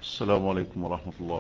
السلام عليكم ورحمة الله.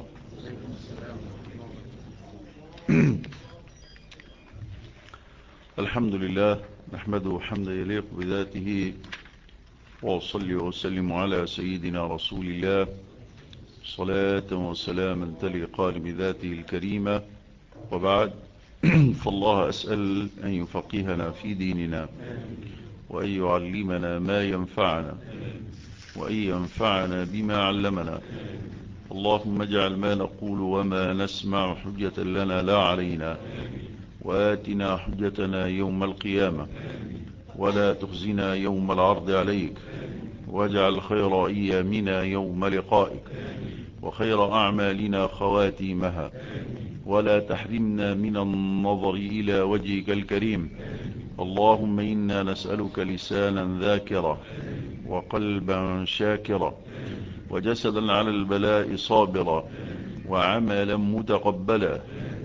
الحمد لله نحمده حمدا يليق بذاته، وأصلي وأسلم على سيدنا رسول الله صلاة وسلاما تليقان بذاته الكريمة، وبعد. فالله أسأل أن يفقهنا في ديننا، وأن يعلمنا ما ينفعنا، وأن ينفعنا بما علمنا. اللهم اجعل ما نقول وما نسمع حجة لنا لا علينا، وآتنا حجتنا يوم القيامة، ولا تخزنا يوم العرض عليك، واجعل خير أيامنا يوم لقائك، وخير أعمالنا خواتيمها، ولا تحرمنا من النظر إلى وجهك الكريم. اللهم إنا نسألك لسانا ذاكرا، وقلبا شاكرا، وجسدا على البلاء صابرا، وعملا متقبلا،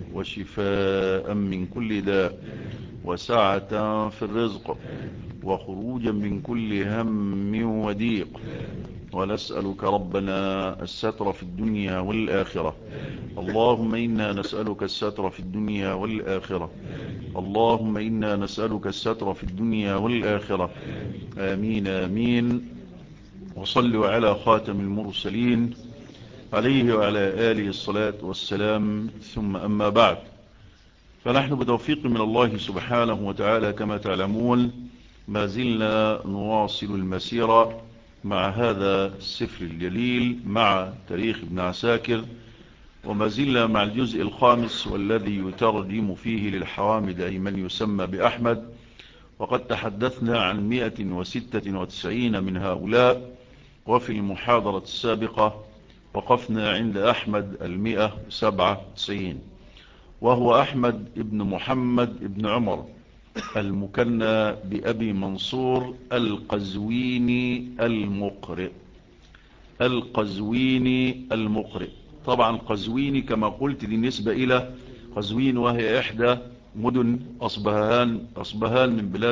وشفاء من كل داء، وسعة في الرزق، وخروجا من كل هم وضيق. ونسألك ربنا الستر في الدنيا والآخرة. اللهم إنا نسألك الستر في الدنيا والآخرة. اللهم إنا نسألك الستر في الدنيا والآخرة. آمين آمين. وصلوا على خاتم المرسلين عليه وعلى آله الصلاة والسلام، ثم أما بعد. فنحن بتوفيق من الله سبحانه وتعالى كما تعلمون ما زلنا نواصل المسيرة مع هذا السفر الجليل، مع تاريخ ابن عساكر، وما زلنا مع الجزء الخامس والذي يترجم فيه للحوامد أي من يسمى بأحمد. وقد تحدثنا عن 196 من هؤلاء، وفي المحاضرة السابقة وقفنا عند أحمد 197، وهو أحمد ابن محمد ابن عمر المكنى بأبي منصور القزويني المقرئ. القزويني المقرئ، طبعا القزويني كما قلت دي نسبة إلى قزوين، وهي إحدى مدن أصبهان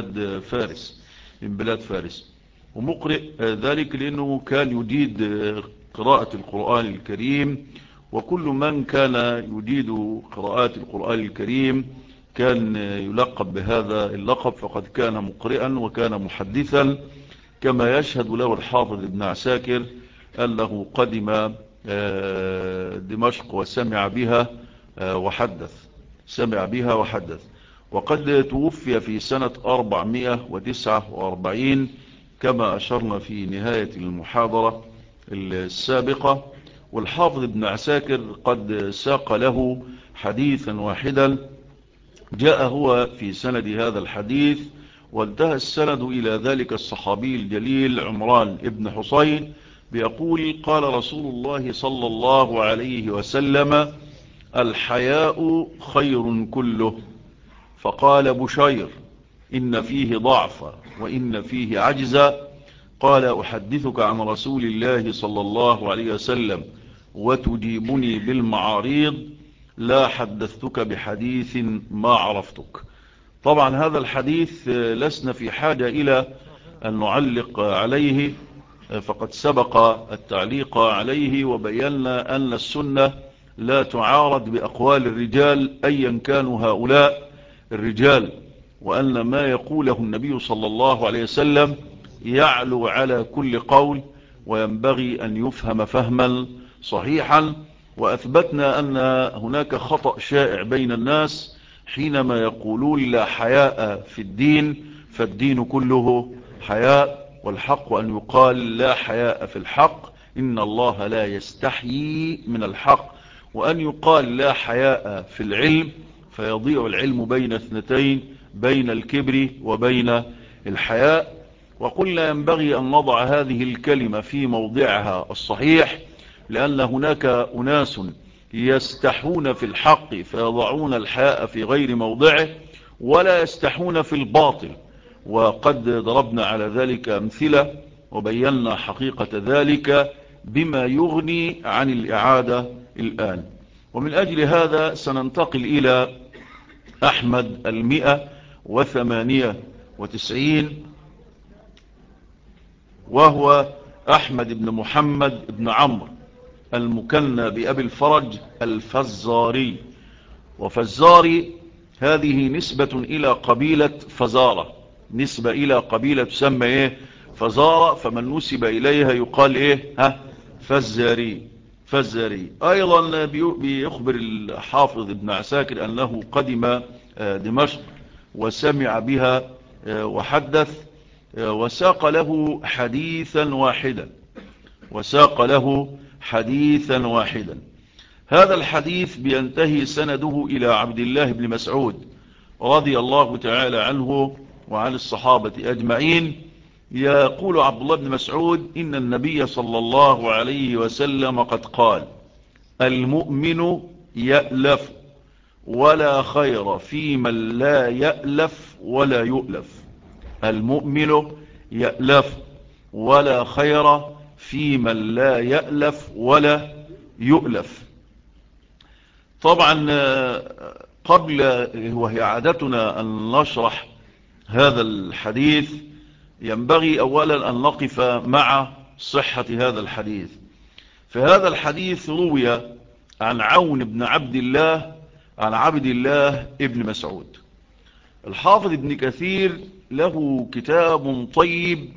من بلاد فارس. ومقرئ ذلك لأنه كان يجيد قراءة القرآن الكريم، وكل من كان يجيد قراءات القرآن الكريم كان يلقب بهذا اللقب، فقد كان مقرئا وكان محدثا، كما يشهد له الحافظ ابن عساكر أنه قدم دمشق وسمع بها وحدث. وقد توفي في سنة 449 كما أشرنا في نهاية المحاضرة السابقة. والحافظ ابن عساكر قد ساق له حديثا واحدا جاء هو في سند هذا الحديث، وانتهى السند إلى ذلك الصحابي الجليل عمران ابن حصين بيقول: قال رسول الله صلى الله عليه وسلم: الحياء خير كله. فقال بشير: إن فيه ضعفا وإن فيه عجزا. قال: أحدثك عن رسول الله صلى الله عليه وسلم وتجيبني بالمعاريض؟ لا حدثتك بحديث ما عرفتك. طبعا هذا الحديث لسنا في حاجة إلى أن نعلق عليه، فقد سبق التعليق عليه، وبينا أن السنة لا تعارض بأقوال الرجال أيا كانوا هؤلاء الرجال، وأن ما يقوله النبي صلى الله عليه وسلم يعلو على كل قول، وينبغي أن يفهم فهما صحيحا. وأثبتنا أن هناك خطأ شائع بين الناس حينما يقولون لا حياء في الدين، فالدين كله حياء، والحق أن يقال لا حياء في الحق، إن الله لا يستحيي من الحق. وأن يقال لا حياء في العلم، فيضيع العلم بين اثنتين، بين الكبر وبين الحياء. وقلنا ينبغي أن نضع هذه الكلمة في موضعها الصحيح، لأن هناك أناس يستحون في الحق فيضعون الحياء في غير موضعه، ولا يستحون في الباطل. وقد ضربنا على ذلك أمثلة وبينا حقيقة ذلك بما يغني عن الإعادة الآن. ومن أجل هذا سننتقل إلى أحمد 198، وهو أحمد بن محمد بن عمرو المكنى بأبي الفرج الفزاري. وفزاري هذه نسبة إلى قبيلة فزارة، نسبة إلى قبيلة تسمى إيه؟ فزارة. فمن نسب إليها يقال إيه؟ فزاري. فزاري. أيضا بيخبر الحافظ ابن عساكر أنه قدم دمشق وسمع بها وحدث، وساق له حديثا واحدا، وساق له حديثا واحدا. هذا الحديث بينتهي سنده إلى عبد الله بن مسعود رضي الله تعالى عنه وعن الصحابة أجمعين. يقول عبد الله بن مسعود: إن النبي صلى الله عليه وسلم قد قال: المؤمن يألف ولا خير في من لا يألف ولا يؤلف. المؤمن يألف ولا خير في من لا يألف ولا يؤلف. طبعا قبل، وهي عادتنا أن نشرح هذا الحديث، ينبغي أولا أن نقف مع صحة هذا الحديث. فهذا الحديث روي عن عون بن عبد الله عن عبد الله ابن مسعود. الحافظ ابن كثير له كتاب طيب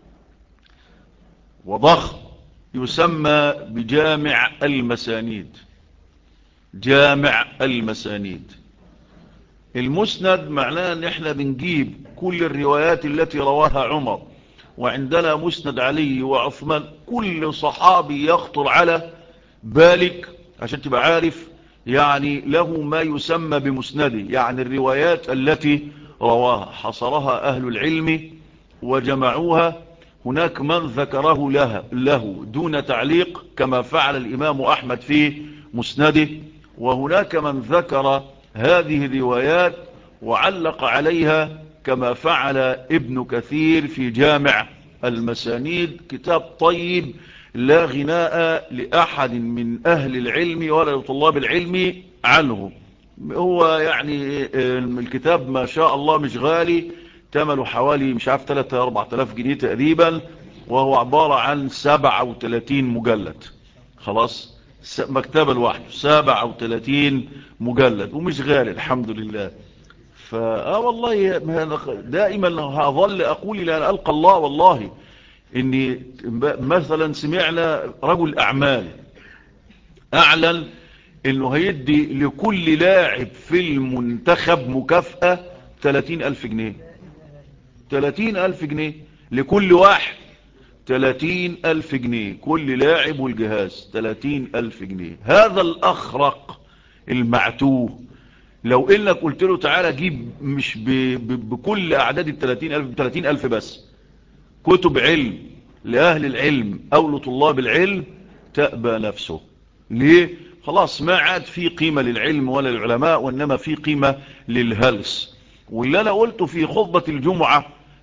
وضخم يسمى بجامع المسانيد. جامع المسانيد. المسند معناه ان احنا بنجيب كل الروايات التي رواها عمر، وعندنا مسند علي وعثمان، كل صحابي يخطر على بالك عشان تبقى عارف يعني له ما يسمى بمسنده، يعني الروايات التي رواها حصرها أهل العلم وجمعوها. هناك من ذكره له دون تعليق كما فعل الإمام أحمد في مسنده، وهناك من ذكر هذه الروايات وعلق عليها كما فعل ابن كثير في جامع المسانيد. كتاب طيب لا غناء لأحد من أهل العلم ولا لطلاب العلم عنه. هو يعني الكتاب ما شاء الله مش غالي، ثمنه حوالي مش عارف 3-4 آلاف جنيه تقريبا، وهو عبارة عن 37 مجلد. خلاص، مكتبة لوحده 37 مجلد ومش غالي الحمد لله. والله دائما هظل أقول إلى أن ألقى الله والله إني مثلا سمعنا رجل أعمال أعلن إنه هيدي لكل لاعب في المنتخب مكافأة 30,000 جنيه. 30,000 جنيه لكل واحد، 30,000 جنيه كل لاعب والجهاز، 30,000 جنيه. هذا الأخرق المعتوه لو إنك قلت له تعالى جيب مش بكل أعداد 30,000، 30,000 بس كتب علم لأهل العلم أو لطلاب العلم، تأبى نفسه. ليه؟ خلاص ما عاد في قيمة للعلم ولا للعلماء، وإنما في قيمة للهلس. واللي أنا قلته في خطبة الجمعة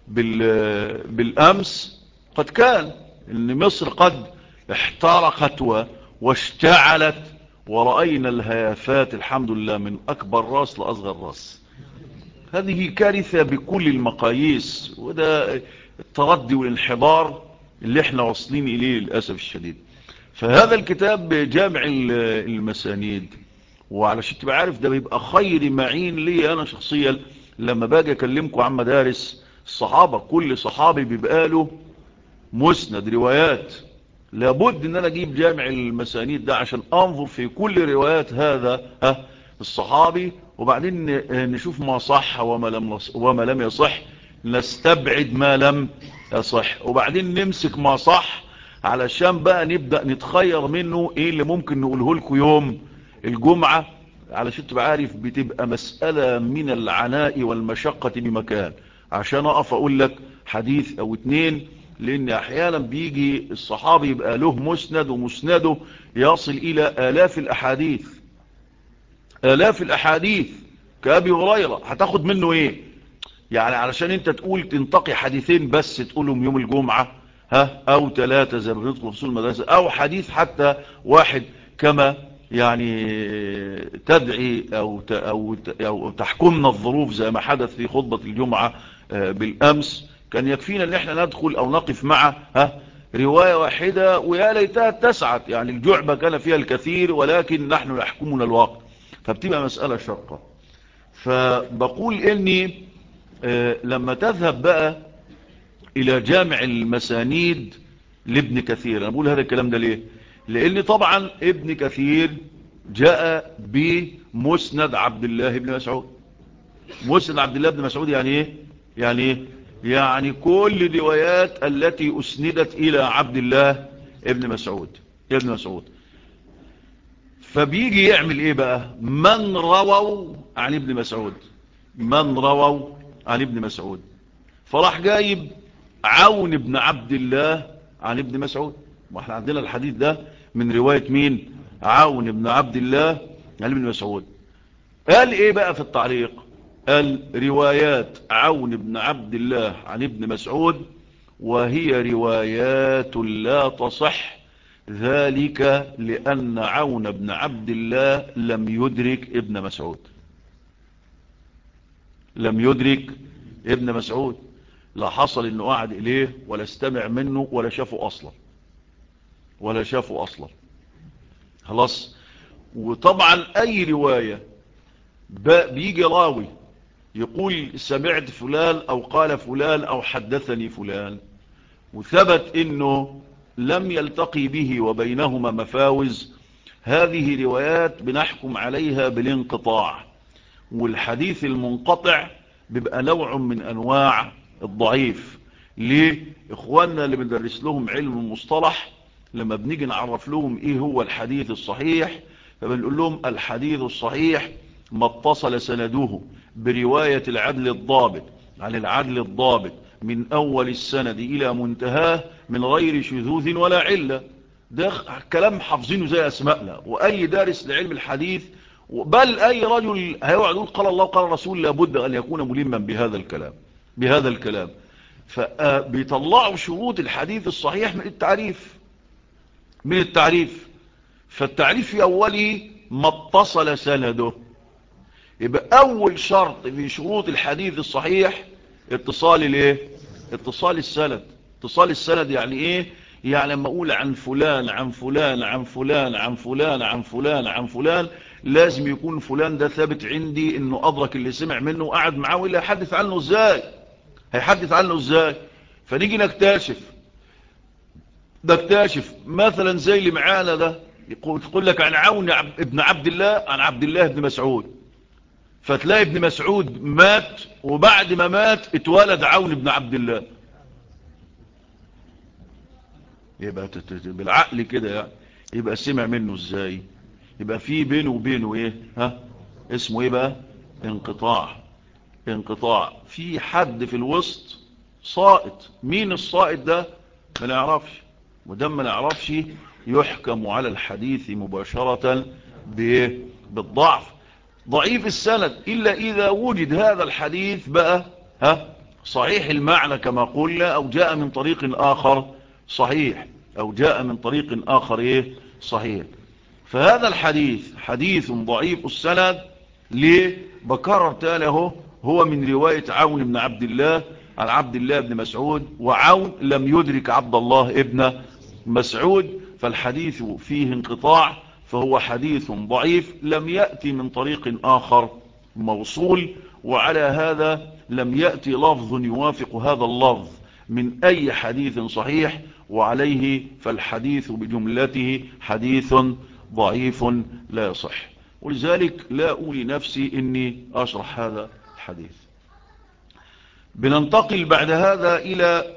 بالأمس قد كان إن مصر قد احترقت واشتعلت، ورأينا الهيافات الحمد لله من أكبر راس لأصغر راس. هذه كارثة بكل المقاييس، وده التردي والانحدار اللي احنا واصلين إليه للأسف الشديد. فهذا الكتاب جامع المسانيد، وعلشان تبقى عارف ده بيبقى خير معين لي أنا شخصيا لما باجي أكلمكم عن مدارس الصحابة. كل صحابي بيبقى له مسند روايات، لابد ان انا اجيب جامع المسانيد ده عشان انظر في كل روايات هذا الصحابي، وبعدين نشوف ما صح وما لم يصح، نستبعد ما لم يصح، وبعدين نمسك ما صح علشان بقى نبدأ نتخير منه ايه اللي ممكن نقوله لكم يوم الجمعة. علشان تبقى عارف بتبقى مسألة من العناء والمشقة بمكان عشان اقف اقول لك حديث او اتنين، لان احيانا بيجي الصحابي يبقى له مسند ومسنده يصل الى آلاف الاحاديث. آلاف الاحاديث كأبي هريرة هتاخد منه ايه؟ يعني علشان انت تقول تنتقي حديثين بس تقولهم يوم الجمعة او 3 زي ما بندخل في فصول المدرسة، او حديث حتى واحد كما يعني تدعي او تحكمنا الظروف زي ما حدث في خطبة الجمعة بالامس. كان يكفينا ان احنا ندخل او نقف مع رواية واحدة ويا ليتها اتسعت، يعني الجعبة كان فيها الكثير ولكن نحن يحكمنا الوقت، فبتبقى مسألة شاقة. فبقول إني لما تذهب بقى إلى جامع المسانيد لابن كثير، أنا بقول هذا الكلام ده ليه؟ لأن طبعا ابن كثير جاء بمسند عبد الله بن مسعود. مسند عبد الله بن مسعود يعني ايه؟ يعني ايه؟ يعني كل الروايات التي أسندت إلى عبد الله ابن مسعود. ابن مسعود فبيجي يعمل ايه بقى؟ من رووا عن ابن مسعود، من رووا عن ابن مسعود، فراح جايب عون بن عبد الله عن ابن مسعود. واحنا عندنا الحديث ده من رواية مين؟ عون بن عبد الله عن ابن مسعود. قال ايه بقى في التعليق؟ قال روايات عون بن عبد الله عن ابن مسعود وهي روايات لا تصح، ذلك لأن عون بن عبد الله لم يدرك ابن مسعود، لم يدرك ابن مسعود، لا حصل انه قعد اليه ولا استمع منه ولا شافه اصلا، ولا شافه اصلا. خلاص. وطبعا اي رواية بيجي راوي يقول سمعت فلان او قال فلان او حدثني فلان وثبت انه لم يلتقي به وبينهما مفاوز، هذه روايات بنحكم عليها بالانقطاع. والحديث المنقطع بيبقى نوع من انواع الضعيف. ليه؟ اخواننا اللي بندرس لهم علم المصطلح لما بنيجي نعرف لهم ايه هو الحديث الصحيح، فبنقول لهم الحديث الصحيح ما اتصل سنده برواية العدل الضابط عن العدل الضابط من اول السند الى منتهاه من غير شذوذ ولا علة. ده كلام حافظينه زي اسمائنا، واي دارس لعلم الحديث بل اي رجل هيقعد يقول قال الله قال الرسول لابد ان يكون ملما بهذا الكلام، بهذا الكلام. فبيطلعوا شروط الحديث الصحيح من التعريف، من التعريف. فالتعريف في اوله ما اتصل سنده، يبقى اول شرط في شروط الحديث الصحيح اتصال الايه؟ اتصال السند. اتصال السند يعني ايه؟ يعني لما اقول عن فلان عن فلان عن فلان عن فلان عن فلان عن فلان، لازم يكون فلان ده ثابت عندي انه ادرك اللي سمع منه وقعد معاه، ولا يحدث عنه ازاي؟ هيحدث عنه ازاي؟ فنيجي نكتشف مثلا زي اللي معانا ده يقول لك عن عون ابن عبد الله عن عبد الله بن مسعود، فتلاقي ابن مسعود مات وبعد ما مات اتولد عون بن عبد الله. يبقى بالعقل كده يعني يبقى سمع منه ازاي؟ يبقى في بينه وبينه ايه؟ اسمه ايه بقى؟ انقطاع. انقطاع. في حد في الوسط ساقط. مين الساقط ده؟ ما نعرفش. ودام ما نعرفش يحكم على الحديث مباشرة بالضعف، ضعيف السند، إلا إذا وجد هذا الحديث بقى صحيح المعنى كما قلنا، أو جاء من طريق آخر صحيح، أو جاء من طريق آخر إيه؟ صحيح. فهذا الحديث حديث ضعيف السند. ليه؟ بكرر تاني اهو، هو من رواية عون بن عبد الله عن عبد الله بن مسعود، وعون لم يدرك عبد الله ابن مسعود، فالحديث فيه انقطاع، فهو حديث ضعيف لم يأتي من طريق آخر موصول. وعلى هذا لم يأتي لفظ يوافق هذا اللفظ من أي حديث صحيح، وعليه فالحديث بجملته حديث ضعيف لا يصح. ولذلك لا أولي نفسي إني أشرح هذا الحديث. بننتقل بعد هذا إلى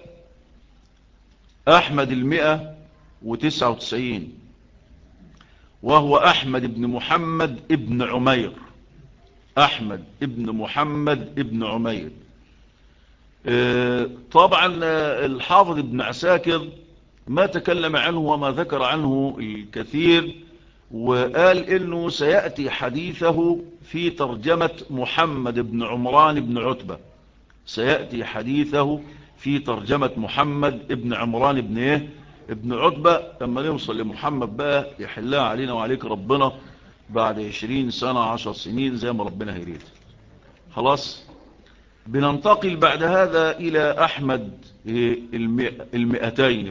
أحمد 199، وهو أحمد بن محمد ابن عمير. أحمد ابن محمد ابن عمير. طبعا الحافظ ابن عساكر ما تكلم عنه وما ذكر عنه الكثير، وقال إنه سيأتي حديثه في ترجمة محمد بن عمران بن عتبة. سيأتي حديثه في ترجمة محمد بن عمران بن ايه؟ ابن عتبة. لما نوصل لمحمد بقى يحلها علينا وعليك ربنا بعد 20 سنة 10 سنين زي ما ربنا هيريد. خلاص. بننتقل بعد هذا إلى أحمد 200 بقى.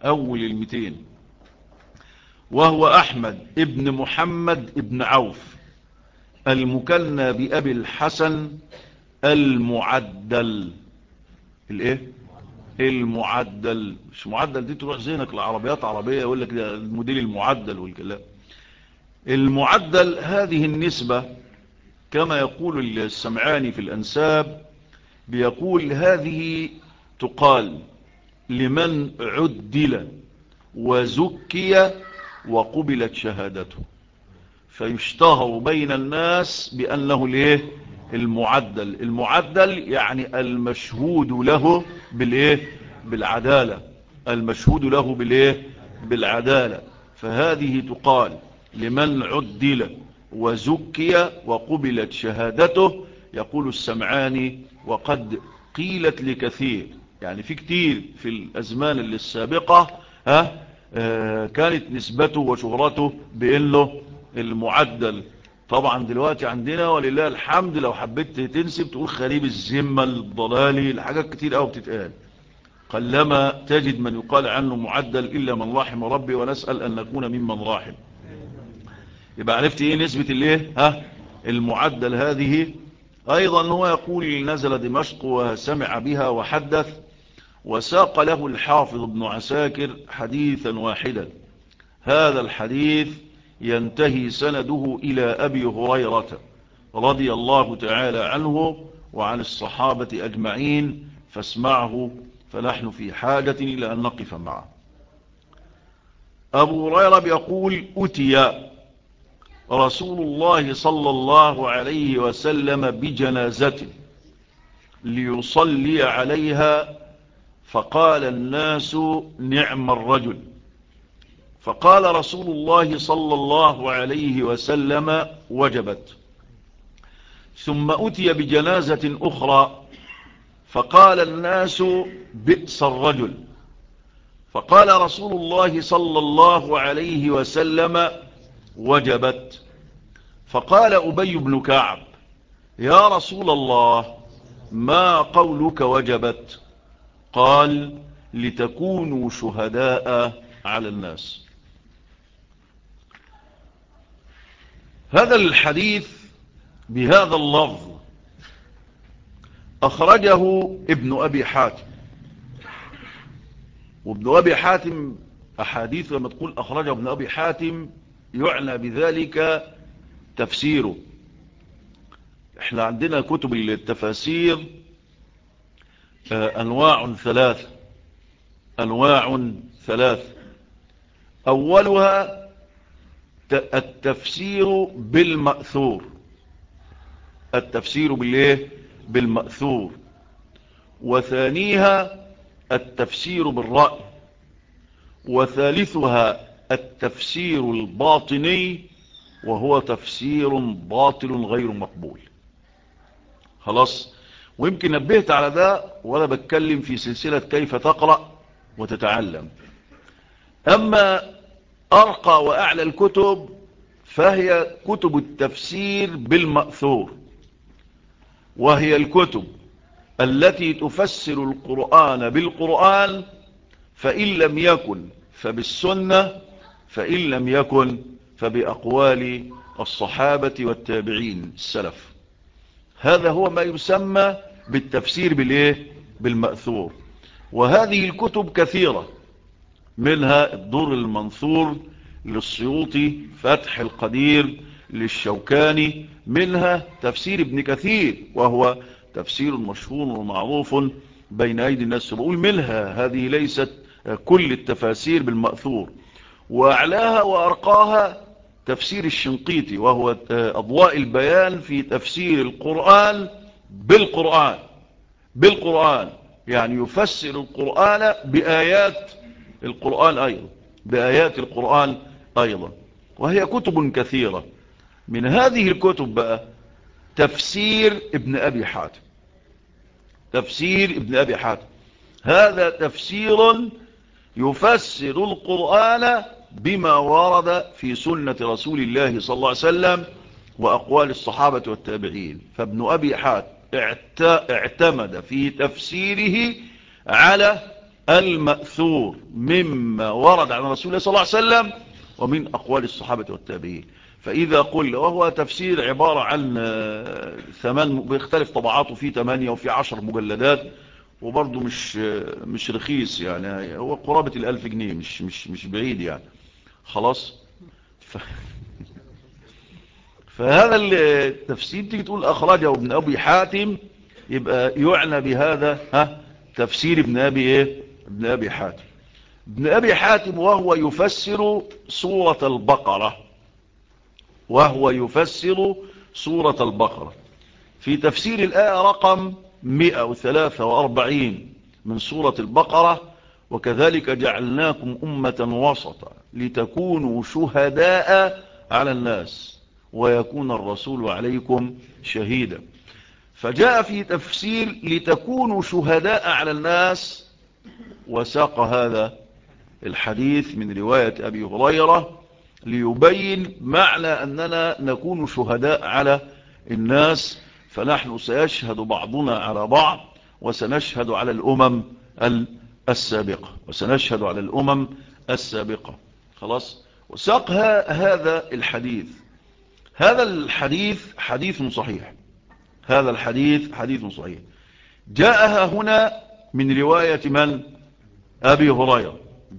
أول 200. وهو أحمد ابن محمد ابن عوف المكنى بأبي الحسن المعدل. الايه؟ المعدل. مش معدل دي تروح ذهنك العربيات عربية يقول لك ده الموديل المعدل والكلام. المعدل هذه النسبة كما يقول السمعاني في الأنساب، بيقول هذه تقال لمن عدل وزكي وقبلت شهادته، فيشتهر بين الناس بأنه الايه؟ المعدل. المعدل يعني المشهود له بالايه؟ بالعدالة. المشهود له بالايه؟ بالعدالة. فهذه تقال لمن عدل وزكي وقبلت شهادته. يقول السمعاني وقد قيلت لكثير، يعني في كتير في الأزمان السابقة كانت نسبته وشهرته بأنه المعدل. طبعا دلوقتي عندنا ولله الحمد لو حبيت تنسب تقول خريب الذمة الضلالي، الحاجات كتير قوي بتتقال. قلما تجد من يقال عنه معدل إلا من رحم ربي، ونسأل أن نكون ممن راحم. يبقى عرفت ايه نسبة الايه؟ المعدل هذه. ايضا هو يقول نزل دمشق وسمع بها وحدث، وساق له الحافظ ابن عساكر حديثا واحدا. هذا الحديث ينتهي سنده إلى أبي هريرة رضي الله تعالى عنه وعن الصحابة أجمعين، فاسمعه فنحن في حاجة إلى أن نقف معه. أبو هريرة بيقول أتي رسول الله صلى الله عليه وسلم بجنازة ليصلي عليها، فقال الناس نعم الرجل. فقال رسول الله صلى الله عليه وسلم وجبت. ثم أتي بجنازة أخرى فقال الناس بئس الرجل. فقال رسول الله صلى الله عليه وسلم وجبت. فقال أبي بن كعب يا رسول الله ما قولك وجبت؟ قال لتكونوا شهداء على الناس. هذا الحديث بهذا اللفظ أخرجه ابن أبي حاتم. وابن أبي حاتم أحاديث لما تقول أخرجه ابن أبي حاتم يعنى بذلك تفسيره. احنا عندنا كتب التفاسير أنواع ثلاثة. أولها التفسير بالمأثور. التفسير بالإيه؟ بالمأثور. وثانيها التفسير بالرأي. وثالثها التفسير الباطني، وهو تفسير باطل غير مقبول. خلاص. ويمكن نبهت على ده وأنا بتكلم في سلسلة كيف تقرأ وتتعلم. أما أرقى وأعلى الكتب فهي كتب التفسير بالمأثور، وهي الكتب التي تفسر القرآن بالقرآن، فإن لم يكن فبالسنة، فإن لم يكن فبأقوال الصحابة والتابعين السلف. هذا هو ما يسمى بالتفسير بالإيه؟ بالمأثور. وهذه الكتب كثيرة، منها الدر المنثور للسيوطي، فتح القدير للشوكاني، منها تفسير ابن كثير وهو تفسير مشهور ومعروف بين أيدي الناس. بقول منها، هذه ليست كل التفاسير بالمأثور. وأعلاها وأرقاها تفسير الشنقيطي، وهو أضواء البيان في تفسير القرآن بالقرآن، يعني يفسر القرآن بآيات القرآن أيضا. وهي كتب كثيرة. من هذه الكتب بقى تفسير ابن أبي حاتم. هذا تفسير يفسر القرآن بما ورد في سنة رسول الله صلى الله عليه وسلم وأقوال الصحابة والتابعين. فابن أبي حاتم اعتمد في تفسيره على المأثور مما ورد عن رسول الله صلى الله عليه وسلم ومن أقوال الصحابة والتابعين. فإذا قل وهو تفسير عبارة عن بيختلف طبعاته، في 8 وفي 10 مجلدات، وبرضه مش رخيص يعني، هو قرابة 1000 جنيه، مش بعيد يعني. خلاص. فهذا التفسير تيجي تقول أخرجه ابن أبي حاتم، يبقى يعنى بهذا تفسير ابن أبي حاتم. ابن أبي حاتم وهو يفسر سورة البقرة، في تفسير الآية رقم 143 من سورة البقرة: وكذلك جعلناكم أمة وسطا لتكونوا شهداء على الناس ويكون الرسول عليكم شهيدا. فجاء في تفسير لتكونوا شهداء على الناس، وساق هذا الحديث من رواية أبي هريرة ليبين معنى أننا نكون شهداء على الناس، فنحن سيشهد بعضنا على بعض، وسنشهد على الأمم السابقة. خلاص. وساق هذا الحديث. هذا الحديث حديث صحيح. جاءها هنا من رواية من؟ أبي هريرة.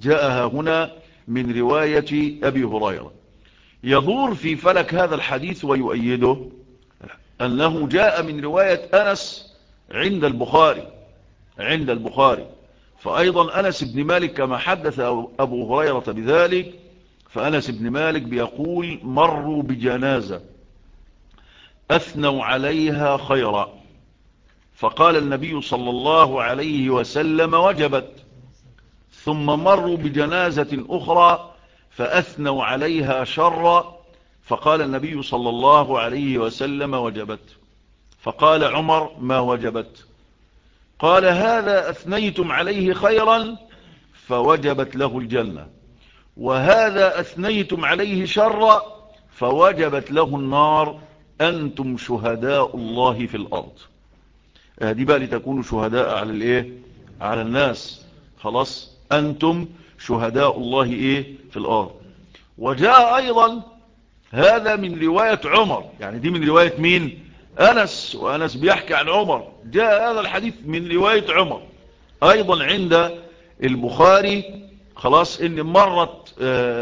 يدور في فلك هذا الحديث ويؤيده أنه جاء من رواية أنس عند البخاري. فأيضا أنس بن مالك كما حدث أبو هريرة بذلك، فأنس بن مالك بيقول: مروا بجنازة أثنوا عليها خيرا، فقال النبي صلى الله عليه وسلم: وجبت. ثم مروا بجنازة أخرى فأثنوا عليها شرا، فقال النبي صلى الله عليه وسلم: وجبت. فقال عمر: ما وجبت؟ قال: هذا أثنيتم عليه خيرا فوجبت له الجنة، وهذا أثنيتم عليه شرا فوجبت له النار، أنتم شهداء الله في الأرض. هذه بقى لتكونوا شهداء على الناس. خلاص. أنتم شهداء الله في الأرض. وجاء أيضا هذا من رواية عمر، يعني دي من رواية مين؟ أنس، وأنس بيحكي عن عمر. جاء هذا الحديث من رواية عمر أيضا عند البخاري. خلاص. إن مرت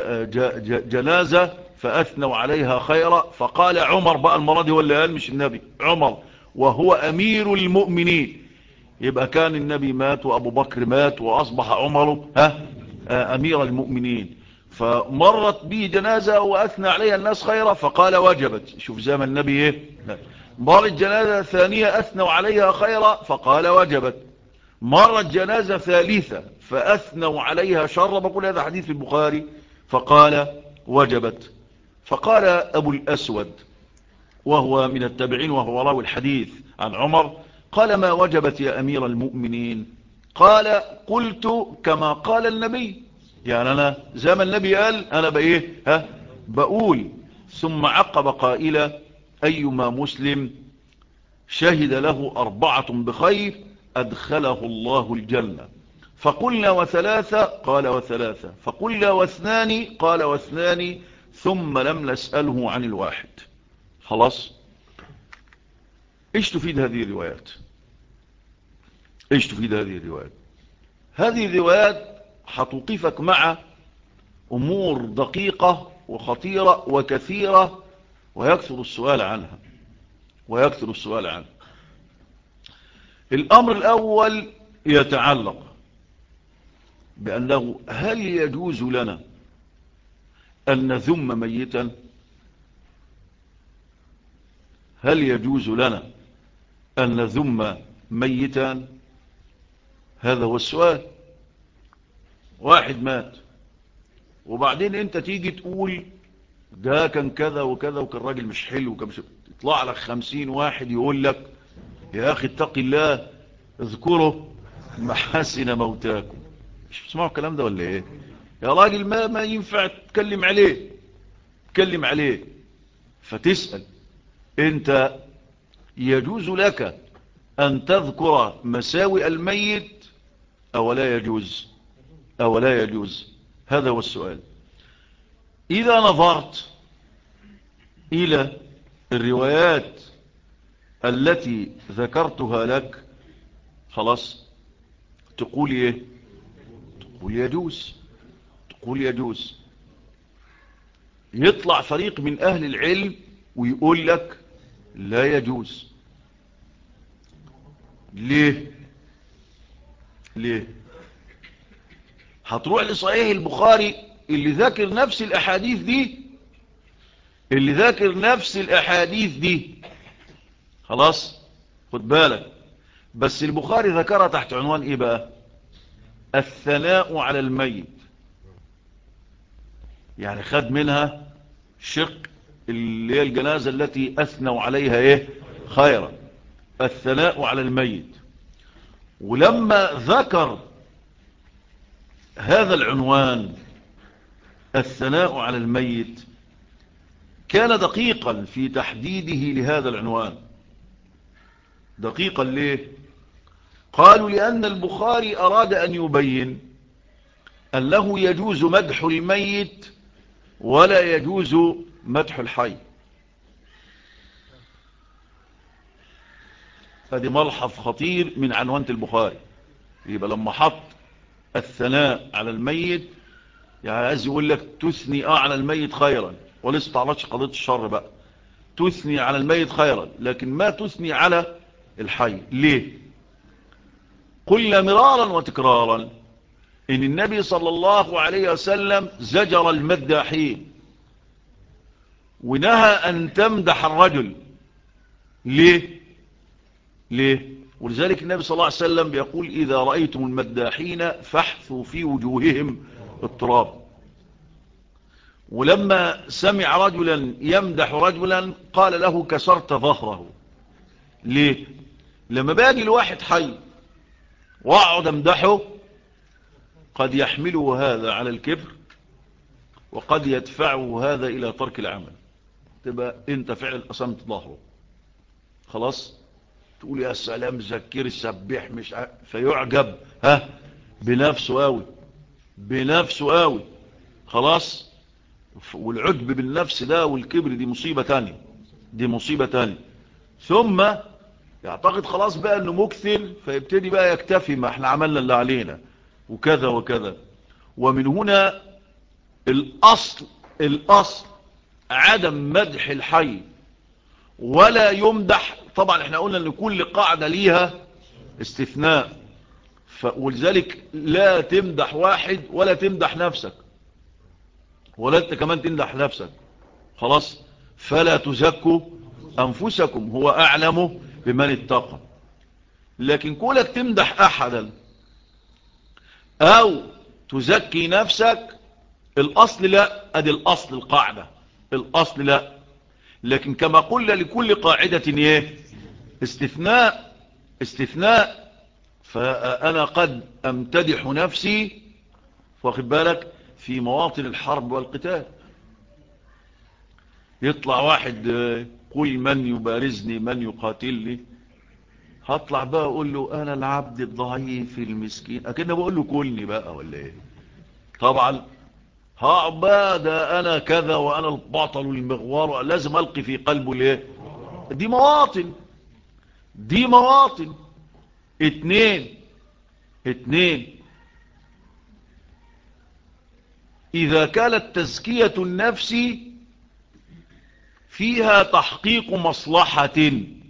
جنازة فأثنوا عليها خيرا، فقال عمر بقى المرة دي، ولا قال مش النبي، عمر وهو أمير المؤمنين. يبقى كان النبي مات وأبو بكر مات وأصبح عمر أمير المؤمنين. فمرت به جنازة وأثنى عليها الناس خيرا فقال: وجبت. شوف زمن النبي مرت جنازة ثانية أثنوا عليها خيرا فقال: وجبت. مرت جنازة ثالثة فأثنوا عليها شر، بقول هذا حديث في البخاري، فقال: وجبت. فقال أبو الأسود وهو من التابعين وهو راوي الحديث عن عمر، قال: ما وجبت يا أمير المؤمنين؟ قال: قلت كما قال النبي، يعني أنا زي ما النبي قال أنا بقول. ثم عقب قائلا: أيما مسلم شهد له 4 بخير أدخله الله الجنة. فقلنا: وثلاثة؟ قال: وثلاثة. فقلنا: واثنان؟ قال: واثنان. ثم لم نسأله عن الواحد. خلاص. ايش تفيد هذه الروايات؟ هذه الروايات هتوقفك مع أمور دقيقة وخطيرة وكثيرة، ويكثر السؤال عنها. الأمر الأول يتعلق بأنه هل يجوز لنا أن نذم ميتا؟ هل يجوز لنا أن نذم ميتا؟ هذا هو السؤال. واحد مات وبعدين انت تيجي تقول ده كان كذا وكذا وكان راجل مش حلو، يطلع لك 50 واحد يقول لك: يا أخي اتق الله، اذكروا محاسن موتاكم. مش بتسمعوا الكلام ده ولا ايه؟ يا راجل ما ينفع تتكلم عليه. فتسأل انت: يجوز لك أن تذكر مساوئ الميت أو لا يجوز؟ أو لا يجوز؟ هذا هو السؤال. إذا نظرت إلى الروايات التي ذكرتها لك خلاص تقول إيه؟ تقول يجوز. تقول يجوز. يطلع فريق من أهل العلم ويقول لك لا يجوز. ليه؟ ليه؟ هتروح لصحيح البخاري اللي ذاكر نفس الأحاديث دي، اللي ذاكر نفس الأحاديث دي خلاص، خد بالك، بس البخاري ذكرها تحت عنوان إيه بقى؟ الثناء على الميت. يعني خد منها شق اللي هي الجنازة التي أثنوا عليها إيه؟ خيرا. الثناء على الميت. ولما ذكر هذا العنوان الثناء على الميت كان دقيقا في تحديده لهذا العنوان. دقيقا ليه؟ قالوا لأن البخاري أراد أن يبين أنه يجوز مدح الميت ولا يجوز مدح الحي. هذه ملحظ خطير من عنوانة البخاري. يبقى لما حط الثناء على الميت يعني عايز يقول لك تثني على الميت خيرا، ولسه تعرضش قضية الشر بقى. تثني على الميت خيرا لكن ما تثني على الحي. ليه؟ قلنا مرارا وتكرارا إن النبي صلى الله عليه وسلم زجر المداحين ونهى أن تمدح الرجل. ليه؟ ليه؟ ولذلك النبي صلى الله عليه وسلم بيقول إذا رأيتم المداحين فاحثوا في وجوههم التراب. ولما سمع رجلا يمدح رجلا قال له كسرت ظهره. ليه؟ لما باجي الواحد حي واقعد امدحه قد يحمله هذا على الكبر وقد يدفعه هذا إلى ترك العمل. تبقى انت فعلا قسمت ظهره خلاص. تقول يا سلام ذكر السبيح مش فيعجب بنفسه قوي، بنفسه قوي خلاص. والعجب بالنفس ده والكبر دي مصيبة تانية، دي مصيبة تانية. ثم يعتقد خلاص بقى انه مكثر فيبتدي بقى يكتفي ما احنا عملنا اللي علينا وكذا وكذا. ومن هنا الأصل عدم مدح الحي ولا يمدح. طبعا احنا قلنا ان كل قاعدة ليها استثناء، ولذلك لا تمدح واحد ولا تمدح نفسك ولا انت كمان تمدح نفسك خلاص. فلا تزكوا أنفسكم هو أعلم بمن اتقى. لكن كونك تمدح أحدا أو تزكي نفسك الأصل لا. أدي الأصل القاعدة، الأصل لا. لكن كما قلنا لكل قاعدة ايه؟ استثناء. استثناء. فأنا قد أمتدح نفسي واخد بالك في مواطن الحرب والقتال. يطلع واحد قل من يبارزني من يقاتلني، هطلع بقى اقول له انا العبد الضعيف المسكين اكن بقول له كلني بقى ولا ايه؟ طبعا هقعد بقى ده انا كذا وانا البطل المغوار، لازم القي في قلبه الايه؟ دي مواطن، دي مواطن. اتنين اذا كانت تزكية النفس فيها تحقيق مصلحة،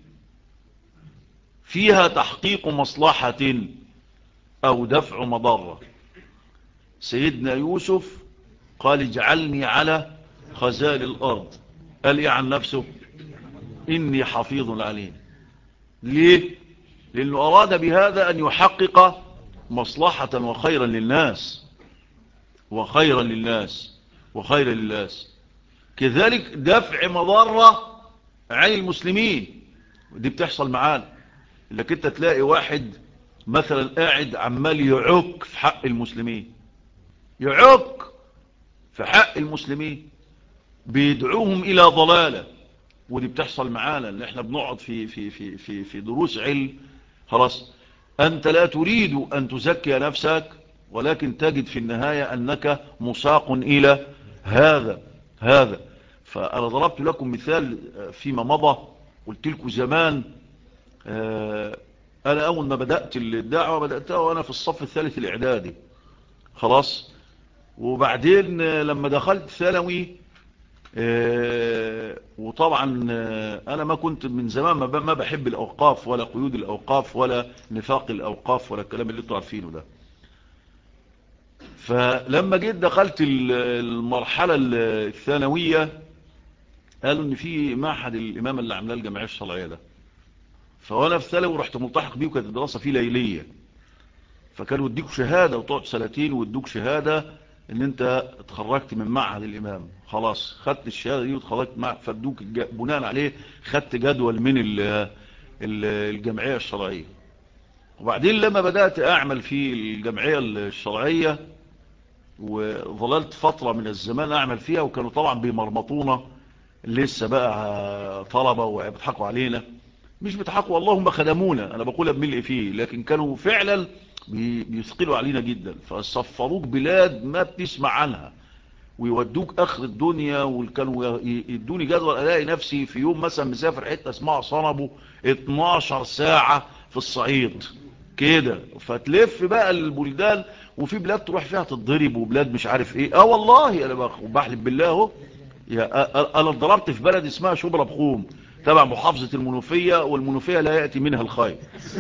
فيها تحقيق مصلحة أو دفع مضرة. سيدنا يوسف قال اجعلني على خزائن الأرض، قال إيه عن نفسه؟ إني حفيظ عليم. ليه؟ لأنه أراد بهذا أن يحقق مصلحة وخيرا للناس، وخيرا للناس، وخيرا للناس. كذلك دفع مضرة عن المسلمين، ودي بتحصل معانا. لك انت تلاقي واحد مثلا قاعد عمال يعك في حق المسلمين، يعك في حق المسلمين، بيدعوهم الى ضلالة. ودي بتحصل معانا، ان احنا بنقعد في دروس علم خلاص، أنت لا تريد أن تزكي نفسك، ولكن تجد في النهاية أنك مساق إلى هذا. فأنا ضربت لكم مثال فيما مضى، قلت لكم زمان أنا أول ما بدأت الدعوة بدأتها وأنا في الصف الثالث الإعدادي خلاص. وبعدين لما دخلت ثانوي وطبعا أنا ما كنت من زمان ما بحب الأوقاف ولا قيود الأوقاف ولا نفاق الأوقاف ولا الكلام اللي انتوا عارفينه ده. فلما جيت دخلت المرحلة الثانوية قالوا ان في معهد الامام اللي عاملاه الجمعيه الشرعيه ده، فوانا في ثانوي رحت ملتحق بيه، وكانت الدراسه فيه ليليه، فكانوا يديك شهاده وتقعد سنتين ويدوك شهاده ان انت اتخرجت من معهد الامام. خلاص خدت الشهاده دي واتخرجت معهد، فادوك بناء عليه خدت جدول من الجمعيه الشرعيه. وبعدين لما بدات اعمل في الجمعيه الشرعيه وظللت فتره من الزمان اعمل فيها، وكانوا طبعا بيمرمطونا لسه بقى طلبة وبيضحكوا علينا، مش بيضحكوا اللهم خدمونا، انا بقولها بملء فيه، لكن كانوا فعلا بيثقلوا علينا جدا. فصفروك بلاد ما بتسمع عنها ويودوك اخر الدنيا، وكانوا يدوني جدول الاقي نفسي في يوم مثلا مسافر حته اسمها صنبو 12 ساعة في الصعيد كده، فتلف بقى البلدان، وفي بلاد تروح فيها تتضرب وبلاد مش عارف ايه. والله انا بحلف بالله اهو، انا اتضربت في بلد اسمها شبرا بخوم تبع محافظة المنوفية، والمنوفية لا يأتي منها الخير